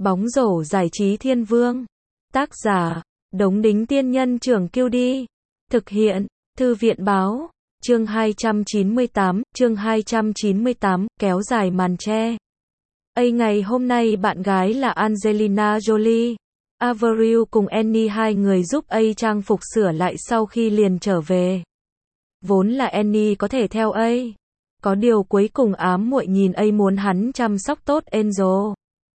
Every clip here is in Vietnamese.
Bóng rổ giải trí thiên vương. Tác giả, Đống Đính Tiên Nhân Trưởng Kiêu Đi. Thực hiện, Thư viện Báo. Chương 298, kéo dài màn che. Ngày hôm nay bạn gái là Angelina Jolie. Avril cùng Annie hai người giúp trang phục sửa lại sau khi liền trở về. Vốn là Annie có thể theo có điều cuối cùng ám muội nhìn muốn hắn chăm sóc tốt Angel.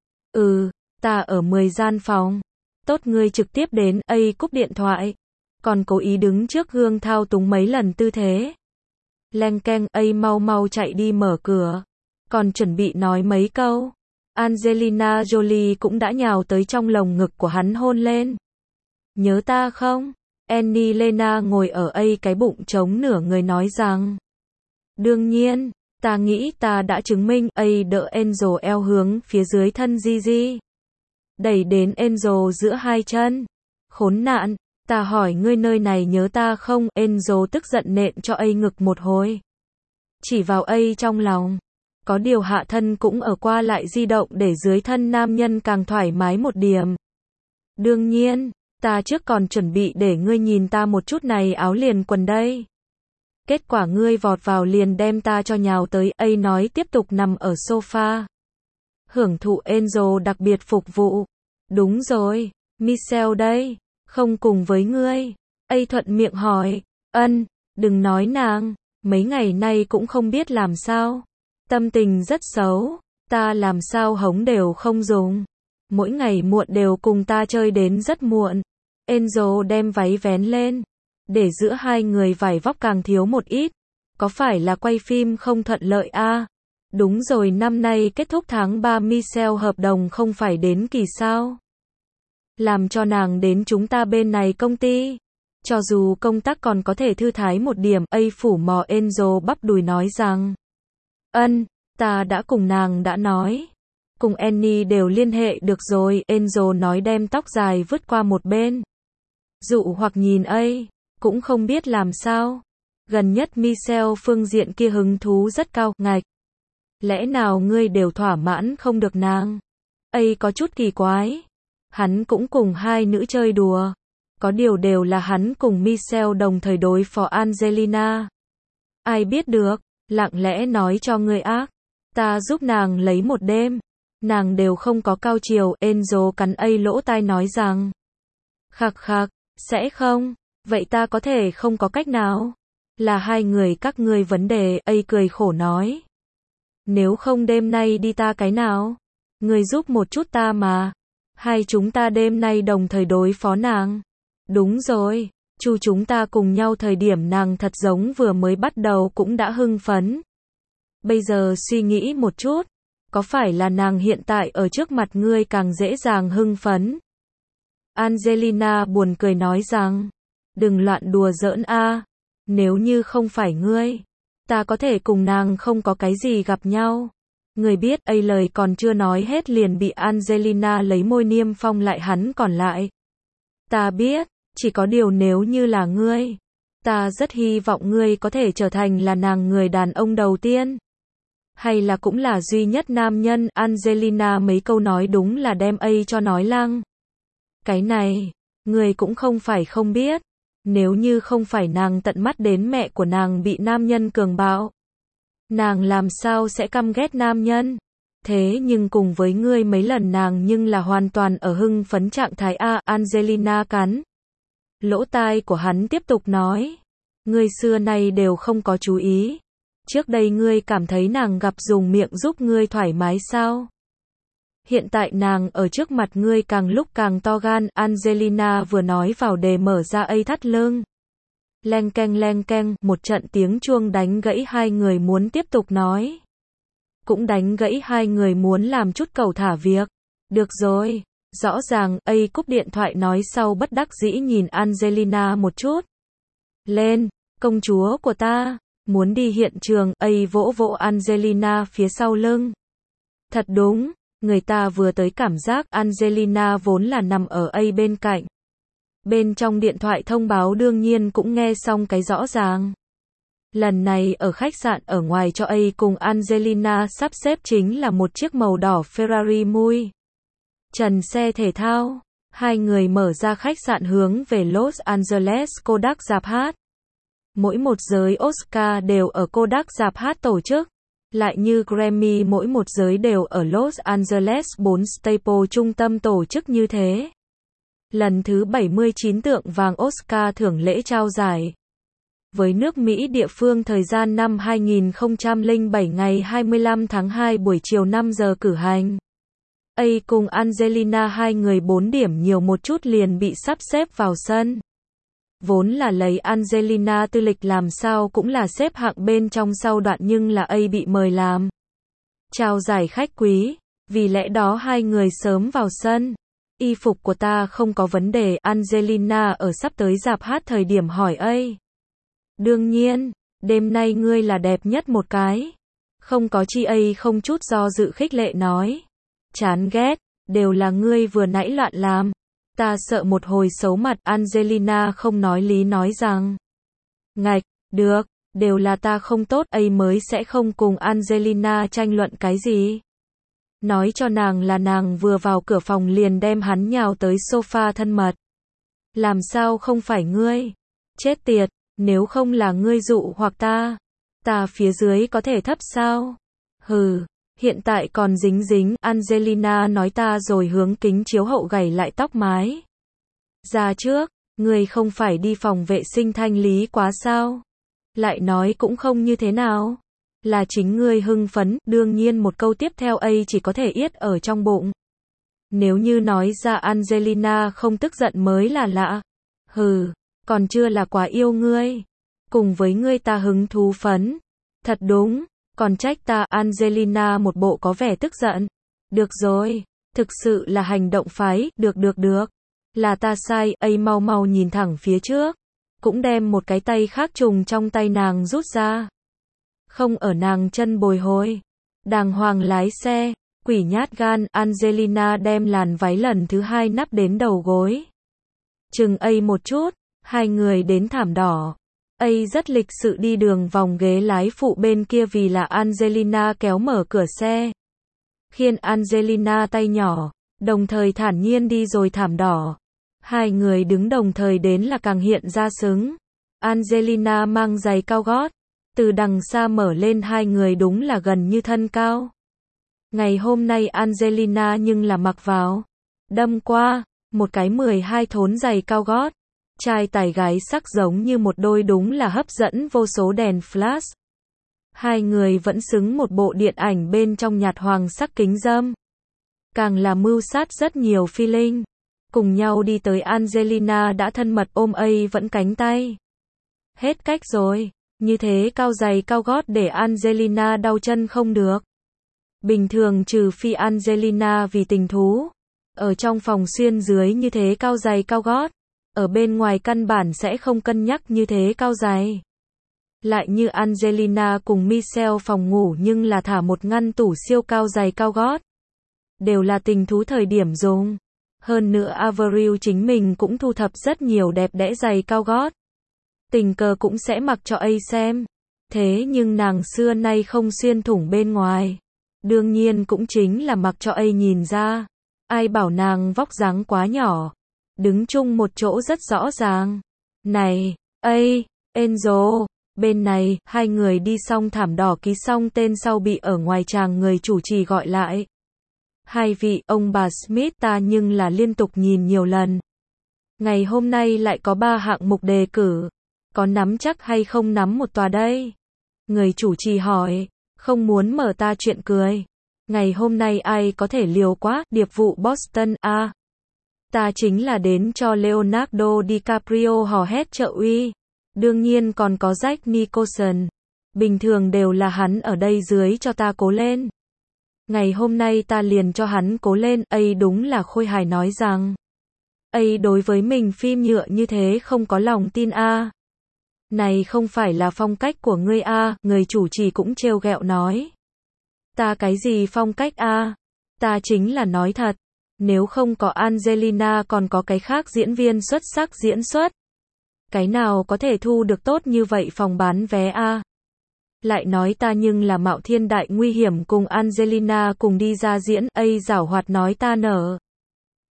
Ta ở 10 gian phòng. Tốt, ngươi trực tiếp đến. Cúp điện thoại. Còn cố ý đứng trước gương thao túng mấy lần tư thế. Leng keng, mau mau chạy đi mở cửa. Còn chuẩn bị nói mấy câu. Angelina Jolie cũng đã nhào tới trong lồng ngực của hắn hôn lên. Nhớ ta không? Annie Lena ngồi ở cái bụng trống nửa người nói rằng. Đương nhiên, ta nghĩ ta đã chứng minh. Đỡ Angel eo hướng phía dưới thân Gigi. Đẩy đến Angel giữa hai chân. Khốn nạn, ta hỏi ngươi nơi này nhớ ta không? Angel tức giận nện cho ngực một hồi. Chỉ vào trong lòng. Có điều hạ thân cũng ở qua lại di động để dưới thân nam nhân càng thoải mái một điểm. Đương nhiên, ta trước còn chuẩn bị để ngươi nhìn ta một chút này áo liền quần đây. Kết quả ngươi vọt vào liền đem ta cho nhào tới. Nói tiếp tục nằm ở sofa. Hưởng thụ Angel đặc biệt phục vụ. Đúng rồi, Michelle đây, không cùng với ngươi. Thuận miệng hỏi. Đừng nói nàng, mấy ngày nay cũng không biết làm sao. Tâm tình rất xấu, ta làm sao hống đều không dùng. Mỗi ngày muộn đều cùng ta chơi đến rất muộn. Angel đem váy vén lên, để giữa hai người vải vóc càng thiếu một ít. Có phải là quay phim không thuận lợi à? Đúng rồi, năm nay kết thúc tháng 3 Michelle hợp đồng không phải đến kỳ sao? Làm cho nàng đến chúng ta bên này công ty. Cho dù công tác còn có thể thư thái một điểm. Phủ mò Angel bắp đùi nói rằng. Ta đã cùng nàng đã nói. Cùng Annie đều liên hệ được rồi. Angel nói đem tóc dài vứt qua một bên. Dụ hoặc nhìn cũng không biết làm sao. Gần nhất Michelle phương diện kia hứng thú rất cao. Ngạch. Lẽ nào ngươi đều thỏa mãn không được nàng? Có chút kỳ quái. Hắn cũng cùng hai nữ chơi đùa. Có điều đều là hắn cùng Michelle đồng thời đối phó Angelina. Ai biết được, lặng lẽ nói cho ngươi ác. Ta giúp nàng lấy một đêm. Nàng đều không có cao chiều. Angel cắn lỗ tai nói rằng. Khạc khạc, sẽ không? Vậy ta có thể không có cách nào? Là hai người các ngươi vấn đề. Cười khổ nói. Nếu không đêm nay đi ta cái nào? Ngươi giúp một chút ta mà. Hai chúng ta đêm nay đồng thời đối phó nàng. Đúng rồi, chúng ta cùng nhau thời điểm nàng thật giống vừa mới bắt đầu cũng đã hưng phấn. Bây giờ suy nghĩ một chút, có phải là nàng hiện tại ở trước mặt ngươi càng dễ dàng hưng phấn? Angelina buồn cười nói rằng, đừng loạn đùa giỡn a. Nếu như không phải ngươi, ta có thể cùng nàng không có cái gì gặp nhau. Người biết. Lời còn chưa nói hết liền bị Angelina lấy môi niêm phong lại hắn còn lại. Ta biết, chỉ có điều nếu như là ngươi, ta rất hy vọng ngươi có thể trở thành là nàng người đàn ông đầu tiên. Hay là cũng là duy nhất nam nhân. Angelina mấy câu nói đúng là đem cho nói lăng. Cái này, ngươi cũng không phải không biết. Nếu như không phải nàng tận mắt đến mẹ của nàng bị nam nhân cường bạo, nàng làm sao sẽ căm ghét nam nhân. Thế nhưng cùng với ngươi mấy lần nàng nhưng là hoàn toàn ở hưng phấn trạng thái a. Angelina cắn lỗ tai của hắn tiếp tục nói. Ngươi xưa nay đều không có chú ý. Trước đây ngươi cảm thấy nàng gặp dùng miệng giúp ngươi thoải mái sao? Hiện tại nàng ở trước mặt ngươi càng lúc càng to gan. Angelina vừa nói vào đề mở ra thắt lưng. Leng keng, một trận tiếng chuông đánh gãy hai người muốn tiếp tục nói. Cũng đánh gãy hai người muốn làm chút cẩu thả việc. Được rồi, rõ ràng. Cúp điện thoại nói sau bất đắc dĩ nhìn Angelina một chút. Lên, công chúa của ta, muốn đi hiện trường. Vỗ vỗ Angelina phía sau lưng. Thật đúng, người ta vừa tới cảm giác. Angelina vốn là nằm ở bên cạnh. Bên trong điện thoại thông báo đương nhiên cũng nghe xong cái rõ ràng. Lần này ở khách sạn ở ngoài cho cùng Angelina sắp xếp chính là một chiếc màu đỏ Ferrari mui. trần xe thể thao. Hai người mở ra khách sạn hướng về Los Angeles Kodak rạp hát. Mỗi một giới Oscar đều ở Kodak rạp hát tổ chức. Lại như Grammy mỗi một giới đều ở Los Angeles 4 Staples trung tâm tổ chức như thế. Lần thứ 79 tượng vàng Oscar thưởng lễ trao giải. Với nước Mỹ địa phương thời gian năm 2007 ngày 25 tháng 2 buổi chiều 5 giờ cử hành. A cùng Angelina hai người 4 điểm nhiều một chút liền bị sắp xếp vào sân. Vốn là lấy Angelina tư lịch làm sao cũng là xếp hạng bên trong sau đoạn nhưng là A bị mời làm trao giải khách quý, vì lẽ đó hai người sớm vào sân. Y phục của ta không có vấn đề, Angelina ở sắp tới rạp hát thời điểm hỏi A. Đương nhiên, đêm nay ngươi là đẹp nhất một cái. Không có chi. A không chút do dự khích lệ nói. Chán ghét, đều là ngươi vừa nãy loạn làm. Ta sợ một hồi xấu mặt. Angelina không nói lý nói rằng. Ngạch, được, đều là ta không tốt. A mới sẽ không cùng Angelina tranh luận cái gì. Nói cho nàng là nàng vừa vào cửa phòng liền đem hắn nhào tới sofa thân mật. Làm sao không phải ngươi? Chết tiệt, nếu không là ngươi dụ hoặc ta phía dưới có thể thấp sao? Hừ, hiện tại còn dính dính. Angelina nói ta rồi hướng kính chiếu hậu gảy lại tóc mái. Ra trước, ngươi không phải đi phòng vệ sinh thanh lý quá sao? Lại nói cũng không như thế nào. Là chính ngươi hưng phấn, đương nhiên một câu tiếp theo A chỉ có thể yết ở trong bụng. Nếu như nói ra Angelina không tức giận mới là lạ. Hừ, còn chưa là quá yêu ngươi. Cùng với ngươi ta hứng thú phấn. Thật đúng, còn trách ta. Angelina một bộ có vẻ tức giận. Được rồi, thực sự là hành động phái, được. Là ta sai. A mau mau nhìn thẳng phía trước. Cũng đem một cái tay khác trùng trong tay nàng rút ra. Không ở nàng chân bồi hồi. Đàng hoàng lái xe, quỷ nhát gan. Angelina đem làn váy lần thứ hai nắp đến đầu gối. Chừng A một chút, hai người đến thảm đỏ. A rất lịch sự đi đường vòng ghế lái phụ bên kia vì là Angelina kéo mở cửa xe. Khiên Angelina tay nhỏ, đồng thời thản nhiên đi rồi thảm đỏ. Hai người đứng đồng thời đến là càng hiện ra xứng. Angelina mang giày cao gót. Từ đằng xa mở lên hai người đúng là gần như thân cao. Ngày hôm nay Angelina nhưng là mặc vào. Đâm qua, một cái 12 thốn giày cao gót. Trai tài gái sắc giống như một đôi đúng là hấp dẫn vô số đèn flash. Hai người vẫn xứng một bộ điện ảnh bên trong nhạt hoàng sắc kính râm. Càng là mưu sát rất nhiều feeling. Cùng nhau đi tới Angelina đã thân mật ôm A vẫn cánh tay. Hết cách rồi. Như thế cao giày cao gót để Angelina đau chân không được. Bình thường trừ phi Angelina vì tình thú. Ở trong phòng xuyên dưới như thế cao giày cao gót. Ở bên ngoài căn bản sẽ không cân nhắc như thế cao giày. Lại như Angelina cùng Michelle phòng ngủ nhưng là thả một ngăn tủ siêu cao giày cao gót. Đều là tình thú thời điểm dùng. Hơn nữa Avril chính mình cũng thu thập rất nhiều đẹp đẽ giày cao gót. Tình cờ cũng sẽ mặc cho A xem. Thế nhưng nàng xưa nay không xuyên thủng bên ngoài. Đương nhiên cũng chính là mặc cho A nhìn ra. Ai bảo nàng vóc dáng quá nhỏ. Đứng chung một chỗ rất rõ ràng. Này, A, Angel, bên này, hai người đi xong thảm đỏ ký xong tên sau bị ở ngoài chàng người chủ trì gọi lại. Hai vị, ông bà Smith ta nhưng là liên tục nhìn nhiều lần. Ngày hôm nay lại có 3 hạng mục đề cử. Có nắm chắc hay không nắm một tòa đây? Người chủ trì hỏi, không muốn mở ta chuyện cười. Ngày hôm nay ai có thể liều quá, điệp vụ Boston, ta chính là đến cho Leonardo DiCaprio hò hét trợ uy. Đương nhiên còn có Jack Nicholson. Bình thường đều là hắn ở đây dưới cho ta cố lên. Ngày hôm nay ta liền cho hắn cố lên. A đúng là khôi hài nói rằng. A đối với mình phim nhựa như thế không có lòng tin Này không phải là phong cách của ngươi người chủ trì cũng trêu ghẹo nói. Ta cái gì phong cách ta chính là nói thật. Nếu không có Angelina còn có cái khác diễn viên xuất sắc diễn xuất. Cái nào có thể thu được tốt như vậy phòng bán vé Lại nói ta nhưng là mạo thiên đại nguy hiểm cùng Angelina cùng đi ra diễn. A giảo hoạt nói ta nở.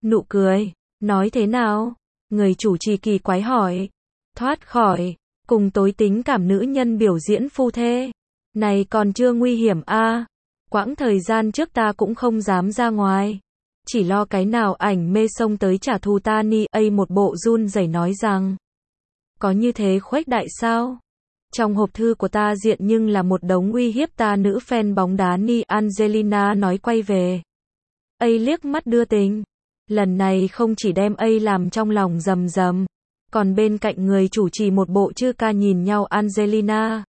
Nụ cười. Nói thế nào? Người chủ trì kỳ quái hỏi. Thoát khỏi. Cùng tối tính cảm nữ nhân biểu diễn phu thê. Này còn chưa nguy hiểm a. Quãng thời gian trước ta cũng không dám ra ngoài. Chỉ lo cái nào ảnh mê xông tới trả thù ta ni. Một bộ run rẩy nói rằng. Có như thế khuếch đại sao? Trong hộp thư của ta diện nhưng là một đống uy hiếp ta nữ fan bóng đá ni. Angelina nói quay về. Liếc mắt đưa tình. Lần này không chỉ đem làm trong lòng rầm rầm. Còn bên cạnh người chủ trì một bộ chư ca nhìn nhau. Angelina.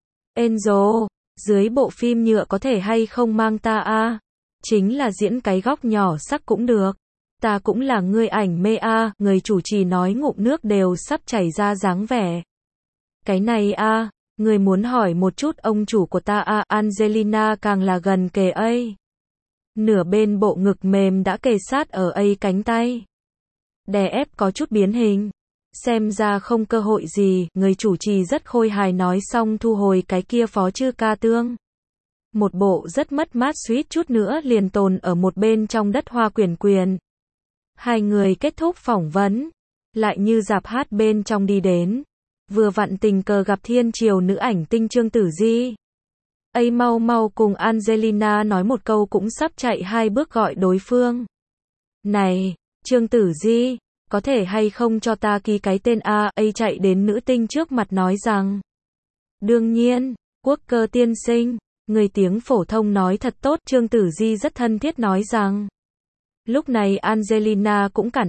Enzo. Dưới bộ phim nhựa có thể hay không mang ta a? Chính là diễn cái góc nhỏ sắc cũng được. Ta cũng là người ảnh mê a. Người chủ trì nói ngụm nước đều sắp chảy ra dáng vẻ. Cái này a, người muốn hỏi một chút ông chủ của ta a. Angelina càng là gần kề nửa bên bộ ngực mềm đã kề sát ở cánh tay. Đè ép có chút biến hình. Xem ra không cơ hội gì, người chủ trì rất khôi hài nói xong thu hồi cái kia phó chư ca tương. Một bộ rất mất mát suýt chút nữa liền tồn ở một bên trong đất hoa quyển quyền. Hai người kết thúc phỏng vấn, lại như rạp hát bên trong đi đến. Vừa vặn tình cờ gặp thiên triều nữ ảnh tinh Trương Tử Di. Mau mau cùng Angelina nói một câu cũng sắp chạy hai bước gọi đối phương. Này, Trương Tử Di, có thể hay không cho ta ký cái tên a? Chạy đến nữ tinh trước mặt nói rằng. Đương nhiên, Quốc Cơ tiên sinh, người tiếng phổ thông nói thật tốt. Trương Tử Di rất thân thiết nói rằng. Lúc này Angelina cũng cản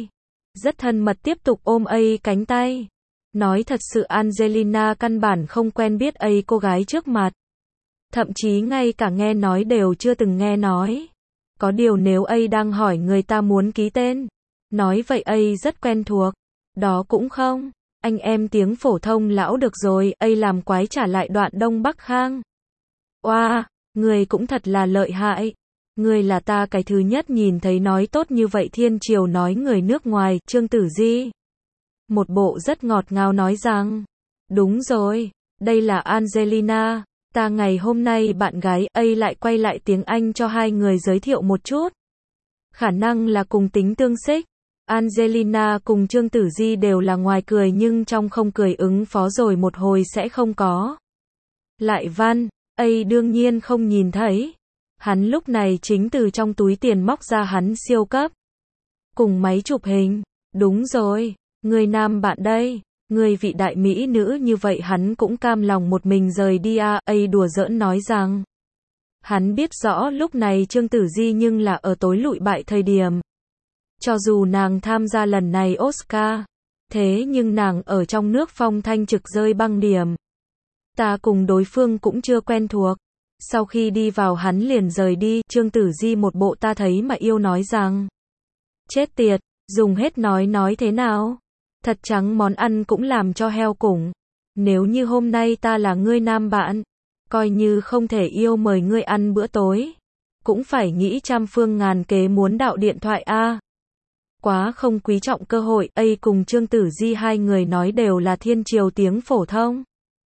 rất thân mật tiếp tục ôm cánh tay. Nói thật sự Angelina căn bản không quen biết cô gái trước mặt. Thậm chí ngay cả nghe nói đều chưa từng nghe nói. Có điều nếu đang hỏi người ta muốn ký tên. Nói vậy rất quen thuộc. Đó cũng không. Anh em tiếng phổ thông lão được rồi. Làm quái trả lại đoạn Đông Bắc Khang. Oa, người cũng thật là lợi hại. Người là ta cái thứ nhất nhìn thấy nói tốt như vậy. Thiên triều nói người nước ngoài. Trương Tử Di. Một bộ rất ngọt ngào nói rằng. Đúng rồi. Đây là Angelina. Ta ngày hôm nay bạn gái. Lại quay lại tiếng Anh cho hai người giới thiệu một chút. Khả năng là cùng tính tương xích. Angelina cùng Trương Tử Di đều là ngoài cười nhưng trong không cười ứng phó rồi một hồi sẽ không có. Lại văn. Đương nhiên không nhìn thấy. Hắn lúc này chính từ trong túi tiền móc ra hắn siêu cấp. Cùng máy chụp hình. Đúng rồi. Người nam bạn đây. Người vị đại mỹ nữ như vậy hắn cũng cam lòng một mình rời đi a. Đùa giỡn nói rằng. Hắn biết rõ lúc này Trương Tử Di nhưng là ở tối lụi bại thời điểm. Cho dù nàng tham gia lần này Oscar. Thế nhưng nàng ở trong nước phong thanh trực rơi băng điểm. Ta cùng đối phương cũng chưa quen thuộc. Sau khi đi vào hắn liền rời đi. Trương Tử Di một bộ ta thấy mà yêu nói rằng. Chết tiệt, dùng hết nói thế nào? Thật trắng món ăn cũng làm cho heo củng. Nếu như hôm nay ta là ngươi nam bạn. Coi như không thể yêu mời ngươi ăn bữa tối. Cũng phải nghĩ trăm phương ngàn kế muốn đạo điện thoại a. Quá không quý trọng cơ hội. Cùng Trương Tử Di hai người nói đều là thiên triều tiếng phổ thông.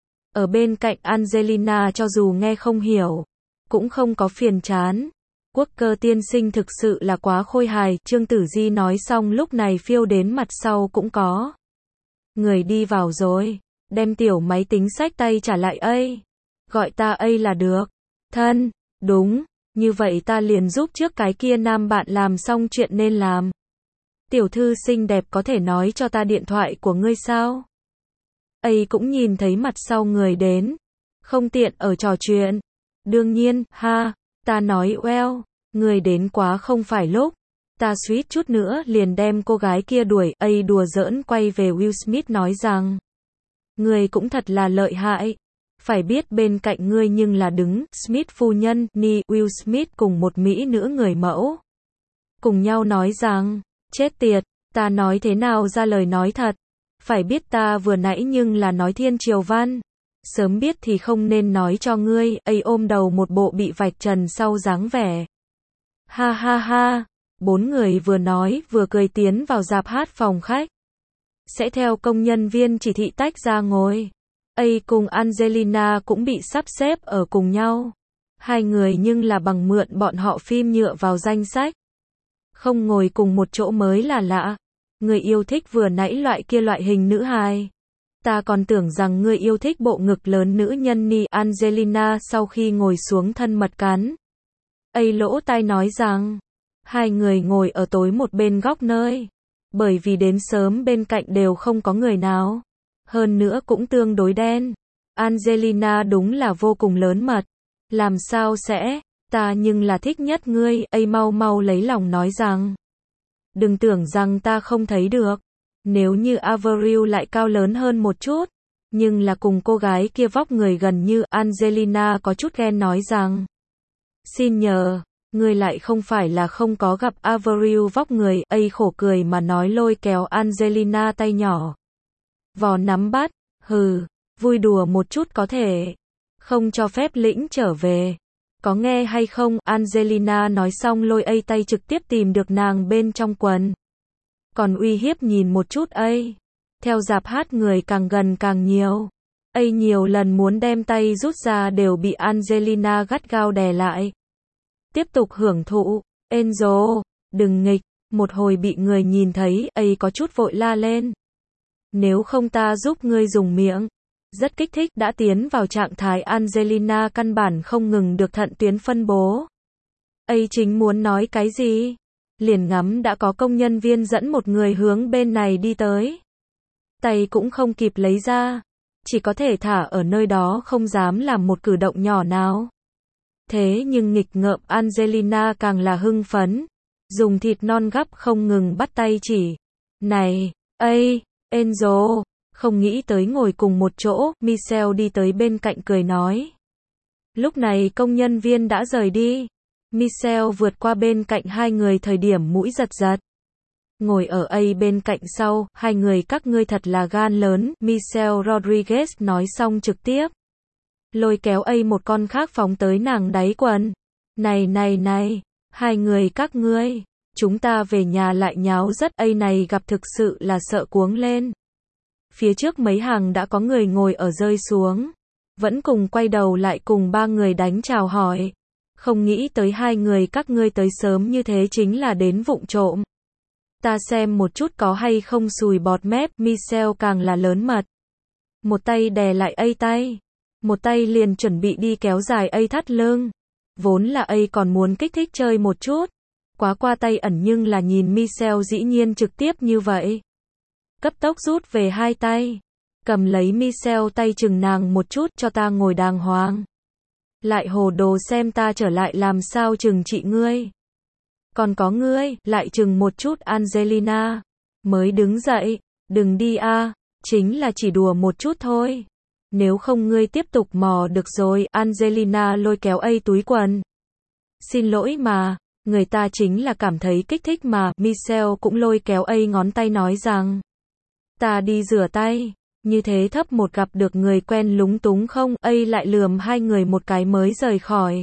Ở bên cạnh Angelina cho dù nghe không hiểu. Cũng không có phiền chán. Quốc Cơ tiên sinh thực sự là quá khôi hài. Trương Tử Di nói xong lúc này phiêu đến mặt sau cũng có. Người đi vào rồi. Đem tiểu máy tính xách tay trả lại Gọi ta là được. Thân. Đúng. Như vậy ta liền giúp trước cái kia nam bạn làm xong chuyện nên làm. Tiểu thư xinh đẹp có thể nói cho ta điện thoại của ngươi sao? Cũng nhìn thấy mặt sau người đến. Không tiện ở trò chuyện. Đương nhiên, ha. Ta nói well. Người đến quá không phải lúc. Ta suýt chút nữa liền đem cô gái kia đuổi. Đùa giỡn quay về Will Smith nói rằng. Người cũng thật là lợi hại. Phải biết bên cạnh ngươi nhưng là đứng Smith phu nhân, ni Will Smith cùng một mỹ nữ người mẫu. Cùng nhau nói rằng. Chết tiệt, ta nói thế nào ra lời nói thật. Phải biết ta vừa nãy nhưng là nói thiên triều văn. Sớm biết thì không nên nói cho ngươi. Ôm đầu một bộ bị vạch trần sau dáng vẻ. Ha ha ha. Bốn người vừa nói vừa cười tiến vào rạp hát phòng khách. Sẽ theo công nhân viên chỉ thị tách ra ngồi. Cùng Angelina cũng bị sắp xếp ở cùng nhau. Hai người nhưng là bằng mượn bọn họ phim nhựa vào danh sách. không ngồi cùng một chỗ mới là lạ. Người yêu thích vừa nãy loại hình nữ hài. Ta còn tưởng rằng ngươi yêu thích bộ ngực lớn nữ nhân ni. Angelina sau khi ngồi xuống thân mật cắn lỗ tai nói rằng, hai người ngồi ở tối một bên góc nơi. Bởi vì đến sớm bên cạnh đều không có người nào. Hơn nữa cũng tương đối đen. Angelina đúng là vô cùng lớn mật. Làm sao sẽ, ta nhưng là thích nhất ngươi. Mau mau lấy lòng nói rằng, đừng tưởng rằng ta không thấy được. Nếu như Avril lại cao lớn hơn một chút, nhưng là cùng cô gái kia vóc người gần như. Angelina có chút ghen nói rằng, xin nhờ, ngươi lại không phải là không có gặp Avril vóc người. Khổ cười mà nói, lôi kéo Angelina tay nhỏ. Vò nắm bắt, hừ, vui đùa một chút có thể. Không cho phép lĩnh trở về. Có nghe hay không? Angelina nói xong lôi tay trực tiếp tìm được nàng bên trong quần. Còn uy hiếp nhìn một chút Theo dạp hát người càng gần càng nhiều. Nhiều lần muốn đem tay rút ra đều bị Angelina gắt gao đè lại. Tiếp tục hưởng thụ. Enzo, đừng nghịch. Một hồi bị người nhìn thấy, có chút vội la lên. Nếu không ta giúp ngươi dùng miệng. Rất kích thích, đã tiến vào trạng thái. Angelina căn bản không ngừng được thận tuyến phân bố. Chính muốn nói cái gì? Liền ngắm đã có công nhân viên dẫn một người hướng bên này đi tới. Tay cũng không kịp lấy ra. Chỉ có thể thả ở nơi đó, không dám làm một cử động nhỏ nào. Thế nhưng nghịch ngợm Angelina càng là hưng phấn. Dùng thịt non gắp không ngừng bắt tay chỉ. Này, Enzo, không nghĩ tới ngồi cùng một chỗ. Michelle đi tới bên cạnh cười nói. Lúc này công nhân viên đã rời đi. Michelle vượt qua bên cạnh hai người thời điểm mũi giật giật. Ngồi ở bên cạnh sau, hai người các ngươi thật là gan lớn. Michelle Rodriguez nói xong trực tiếp. Lôi kéo một con khác phóng tới nàng đáy quần. Này, hai người các ngươi, chúng ta về nhà lại nháo rất. Này gặp thực sự là sợ cuống lên. Phía trước mấy hàng đã có người ngồi ở rơi xuống. Vẫn cùng quay đầu lại cùng ba người đánh chào hỏi. Không nghĩ tới hai người các ngươi tới sớm như thế chính là đến vụng trộm. Ta xem một chút có hay không sùi bọt mép. Michelle càng là lớn mật. Một tay đè lại tay. Một tay liền chuẩn bị đi kéo dài thắt lưng. Vốn là còn muốn kích thích chơi một chút. Quá qua tay ẩn nhưng là nhìn Michelle dĩ nhiên trực tiếp như vậy. Cấp tốc rút về hai tay. Cầm lấy Michelle tay chừng nàng một chút, cho ta ngồi đàng hoàng. Lại hồ đồ xem ta trở lại làm sao chừng trị ngươi. Còn có ngươi, lại chừng một chút. Angelina mới đứng dậy, đừng đi chính là chỉ đùa một chút thôi. Nếu không ngươi tiếp tục mò được rồi. Angelina lôi kéo túi quần. Xin lỗi mà, người ta chính là cảm thấy kích thích mà. Michelle cũng lôi kéo ngón tay nói rằng, ta đi rửa tay. Như thế thấp một gặp được người quen lúng túng không? Lại lườm hai người một cái mới rời khỏi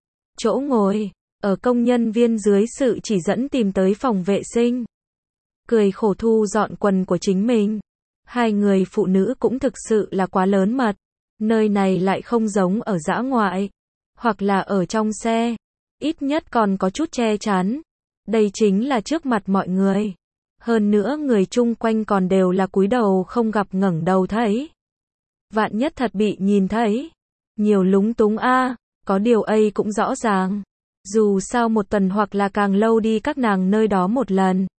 chỗ ngồi. Ở công nhân viên dưới sự chỉ dẫn tìm tới phòng vệ sinh. Cười khổ thu dọn quần của chính mình. Hai người phụ nữ cũng thực sự là quá lớn mật. Nơi này lại không giống ở dã ngoại. Hoặc là ở trong xe. Ít nhất còn có chút che chắn. Đây chính là trước mặt mọi người. Hơn nữa người chung quanh còn đều là cúi đầu không gặp ngẩng đầu thấy. Vạn nhất thật bị nhìn thấy. Nhiều lúng túng có điều cũng rõ ràng. Dù sao một tuần hoặc là càng lâu đi các nàng nơi đó một lần.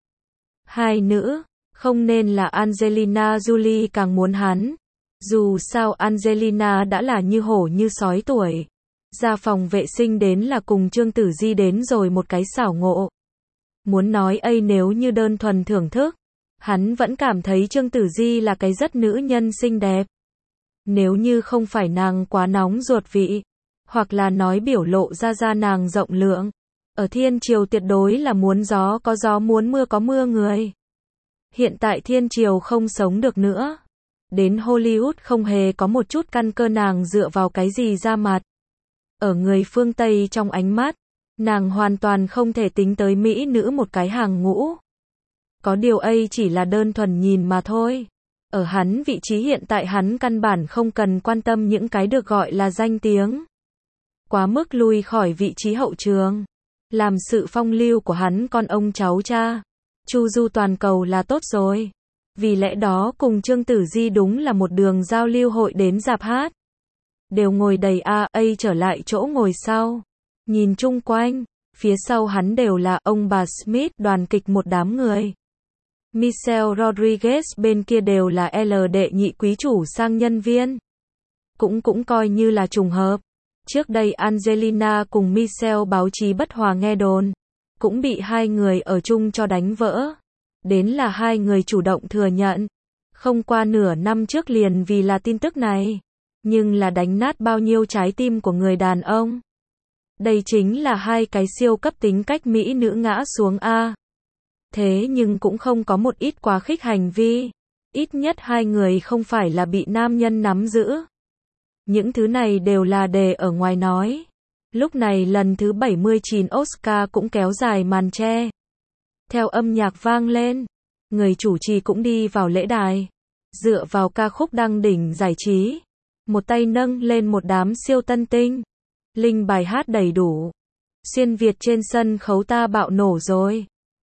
Hai nữ, không nên là Angelina Jolie càng muốn hắn. Dù sao Angelina đã là như hổ như sói tuổi. Ra phòng vệ sinh đến là cùng Trương Tử Di đến rồi một cái xảo ngộ. Muốn nói nếu như đơn thuần thưởng thức, hắn vẫn cảm thấy Trương Tử Di là cái rất nữ nhân xinh đẹp. Nếu như không phải nàng quá nóng ruột vị, hoặc là nói biểu lộ ra nàng rộng lượng, ở thiên triều tuyệt đối là muốn gió có gió muốn mưa có mưa người. Hiện tại thiên triều không sống được nữa. Đến Hollywood không hề có một chút căn cơ, nàng dựa vào cái gì ra mặt. Ở người phương Tây trong ánh mắt, nàng hoàn toàn không thể tính tới mỹ nữ một cái hàng ngũ. Có điều chỉ là đơn thuần nhìn mà thôi. Ở hắn vị trí hiện tại hắn căn bản không cần quan tâm những cái được gọi là danh tiếng. Quá mức lui khỏi vị trí hậu trường. Làm sự phong lưu của hắn con ông cháu cha. Chu du toàn cầu là tốt rồi. Vì lẽ đó cùng Trương Tử Di đúng là một đường giao lưu hội đến rạp hát. Đều ngồi đầy trở lại chỗ ngồi sau. Nhìn chung quanh, phía sau hắn đều là ông bà Smith đoàn kịch một đám người. Michelle Rodriguez bên kia đều là đệ nhị quý chủ sang nhân viên. Cũng coi như là trùng hợp. Trước đây Angelina cùng Michelle báo chí bất hòa nghe đồn. Cũng bị hai người ở chung cho đánh vỡ. Đến là hai người chủ động thừa nhận. Không qua nửa năm trước liền vì là tin tức này. Nhưng là đánh nát bao nhiêu trái tim của người đàn ông. Đây chính là hai cái siêu cấp tính cách mỹ nữ ngã xuống A. Thế nhưng cũng không có một ít quá khích hành vi. Ít nhất hai người không phải là bị nam nhân nắm giữ. Những thứ này đều là đề ở ngoài nói. Lúc này lần thứ 79 Oscar cũng kéo dài màn che. Theo âm nhạc vang lên, người chủ trì cũng đi vào lễ đài. Dựa vào ca khúc đăng đỉnh giải trí. Một tay nâng lên một đám siêu tân tinh. Linh bài hát đầy đủ. Xuyên Việt trên sân khấu ta bạo nổ rồi.